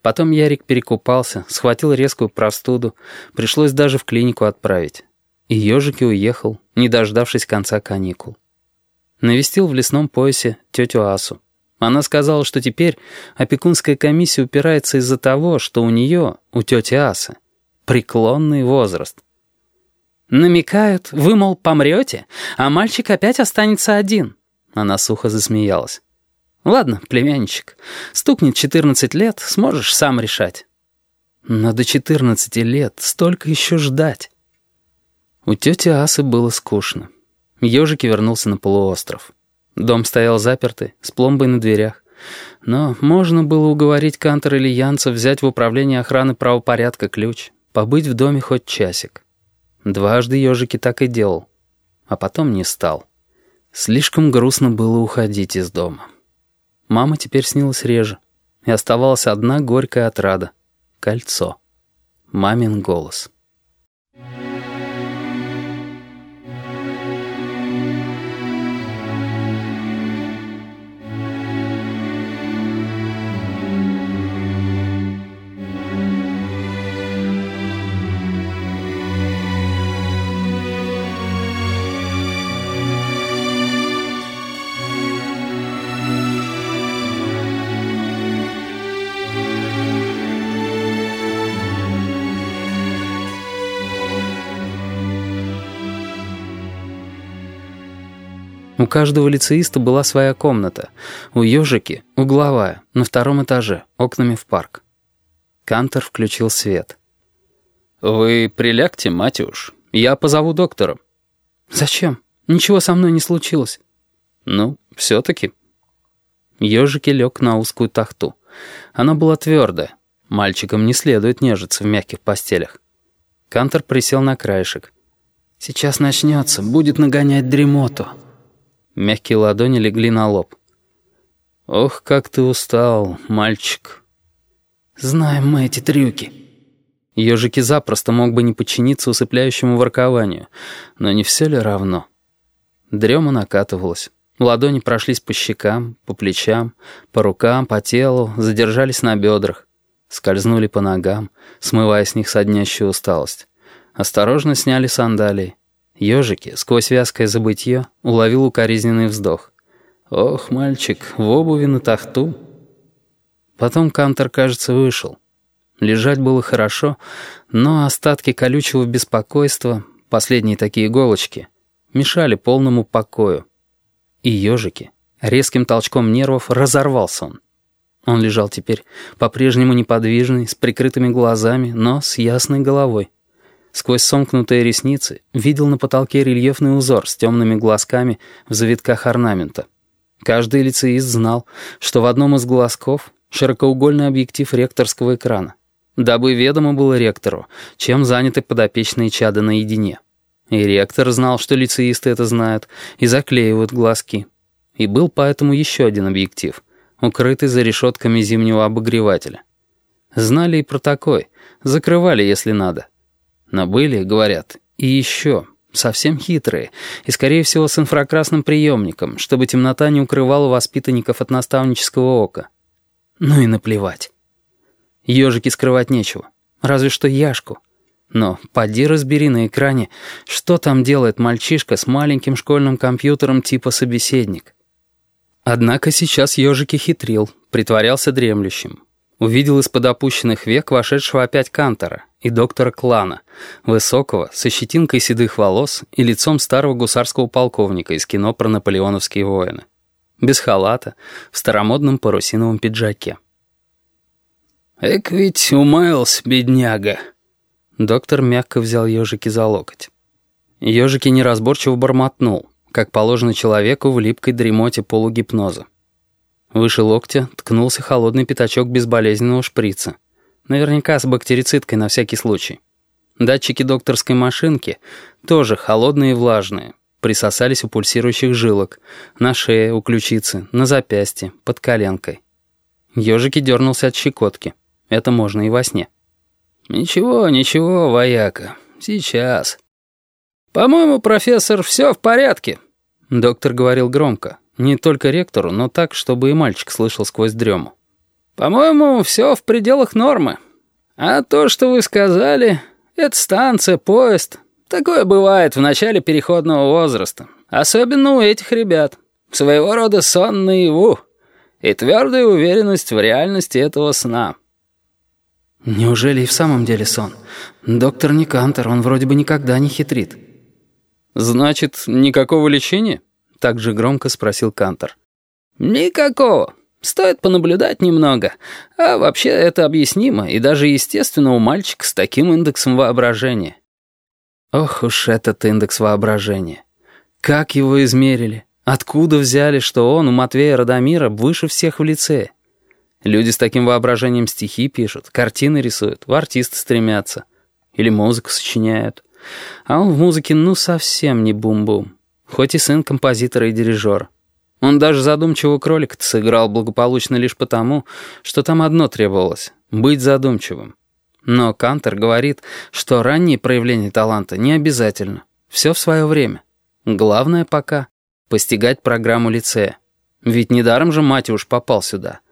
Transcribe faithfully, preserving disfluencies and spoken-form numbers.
Потом Ярик перекупался, схватил резкую простуду, пришлось даже в клинику отправить. И Ёжики уехал, не дождавшись конца каникул. Навестил в лесном поясе тетю Асу. Она сказала, что теперь опекунская комиссия упирается из-за того, что у нее, у тети Асы, преклонный возраст. «Намекают, вы, мол, помрете, а мальчик опять останется один». Она сухо засмеялась. «Ладно, племянничек, стукнет четырнадцать лет, сможешь сам решать». Но до четырнадцати лет столько еще ждать. У тети Асы было скучно. Ёжики вернулся на полуостров. Дом стоял запертый, с пломбой на дверях. Но можно было уговорить Кантора или Янца взять в управление охраны правопорядка ключ, побыть в доме хоть часик. Дважды Ёжики так и делал, а потом не стал. Слишком грустно было уходить из дома. Мама теперь снилась реже, и оставалась одна горькая отрада — кольцо. Мамин голос. У каждого лицеиста была своя комната. У Ёжики — угловая, на втором этаже, окнами в парк. Кантор включил свет. «Вы прилягте, Матюш. Я позову доктора». «Зачем? Ничего со мной не случилось». «Ну, все-таки». Ёжики лег на узкую тахту. Она была твердая. Мальчикам не следует нежиться в мягких постелях. Кантор присел на краешек. «Сейчас начнется, будет нагонять дремоту». Мягкие ладони легли на лоб. «Ох, как ты устал, мальчик». «Знаем мы эти трюки». Ёжики запросто мог бы не подчиниться усыпляющему воркованию, но не все ли равно? Дрема накатывалась. Ладони прошлись по щекам, по плечам, по рукам, по телу, задержались на бедрах. Скользнули по ногам, смывая с них соднящую усталость. Осторожно сняли сандалии. Ёжики, сквозь вязкое забытье, уловил укоризненный вздох. «Ох, мальчик, в обуви на тахту». Потом Кантор, кажется, вышел. Лежать было хорошо, но остатки колючего беспокойства, последние такие иголочки, мешали полному покою. И Ёжики, резким толчком нервов, разорвался он. Он лежал теперь по-прежнему неподвижный, с прикрытыми глазами, но с ясной головой. Сквозь сомкнутые ресницы видел на потолке рельефный узор с темными глазками в завитках орнамента. Каждый лицеист знал, что в одном из глазков широкоугольный объектив ректорского экрана, дабы ведомо было ректору, чем заняты подопечные чада наедине. И ректор знал, что лицеисты это знают, и заклеивают глазки. И был поэтому еще один объектив, укрытый за решетками зимнего обогревателя. Знали и про такой, закрывали, если надо. Но были, говорят, и еще, совсем хитрые, и, скорее всего, с инфракрасным приемником, чтобы темнота не укрывала воспитанников от наставнического ока. Ну и наплевать. Ёжики скрывать нечего, разве что Яшку. Но поди разбери на экране, что там делает мальчишка с маленьким школьным компьютером типа собеседник. Однако сейчас Ёжики хитрил, притворялся дремлющим. Увидел из-под опущенных век вошедшего опять Кантора и доктора Клана, высокого, со щетинкой седых волос и лицом старого гусарского полковника из кино про наполеоновские войны. Без халата, в старомодном парусиновом пиджаке. «Эк ведь умаялся, бедняга!» Доктор мягко взял Ёжики за локоть. Ёжики неразборчиво бормотнул, как положено человеку в липкой дремоте полугипноза. Выше локтя ткнулся холодный пятачок безболезненного шприца. Наверняка с бактерицидкой на всякий случай. Датчики докторской машинки, тоже холодные и влажные, присосались у пульсирующих жилок, на шее, у ключицы, на запястье, под коленкой. Ёжики дернулся от щекотки. Это можно и во сне. «Ничего, ничего, вояка, сейчас. По-моему, профессор, все в порядке». Доктор говорил громко. Не только ректору, но так, чтобы и мальчик слышал сквозь дрему. По-моему, все в пределах нормы. А то, что вы сказали, это станция, поезд. Такое бывает в начале переходного возраста. Особенно у этих ребят. Своего рода сон наяву. И твердая уверенность в реальности этого сна. Неужели и в самом деле сон? Доктор не Кантер, он вроде бы никогда не хитрит. Значит, никакого лечения? Так же громко спросил Кантер. Никакого. Стоит понаблюдать немного. А вообще это объяснимо и даже естественно у мальчика с таким индексом воображения. Ох уж этот индекс воображения. Как его измерили? Откуда взяли, что он у Матвея Радомира выше всех в лицее? Люди с таким воображением стихи пишут, картины рисуют, в артисты стремятся. Или музыку сочиняют. А он в музыке ну совсем не бум-бум. Хоть и сын композитора и дирижера. Он даже задумчивого кролика-то сыграл благополучно лишь потому, что там одно требовалось — быть задумчивым. Но Кантер говорит, что ранние проявления таланта не обязательно. Все в свое время. Главное пока — постигать программу лицея. Ведь недаром же Матюш попал сюда —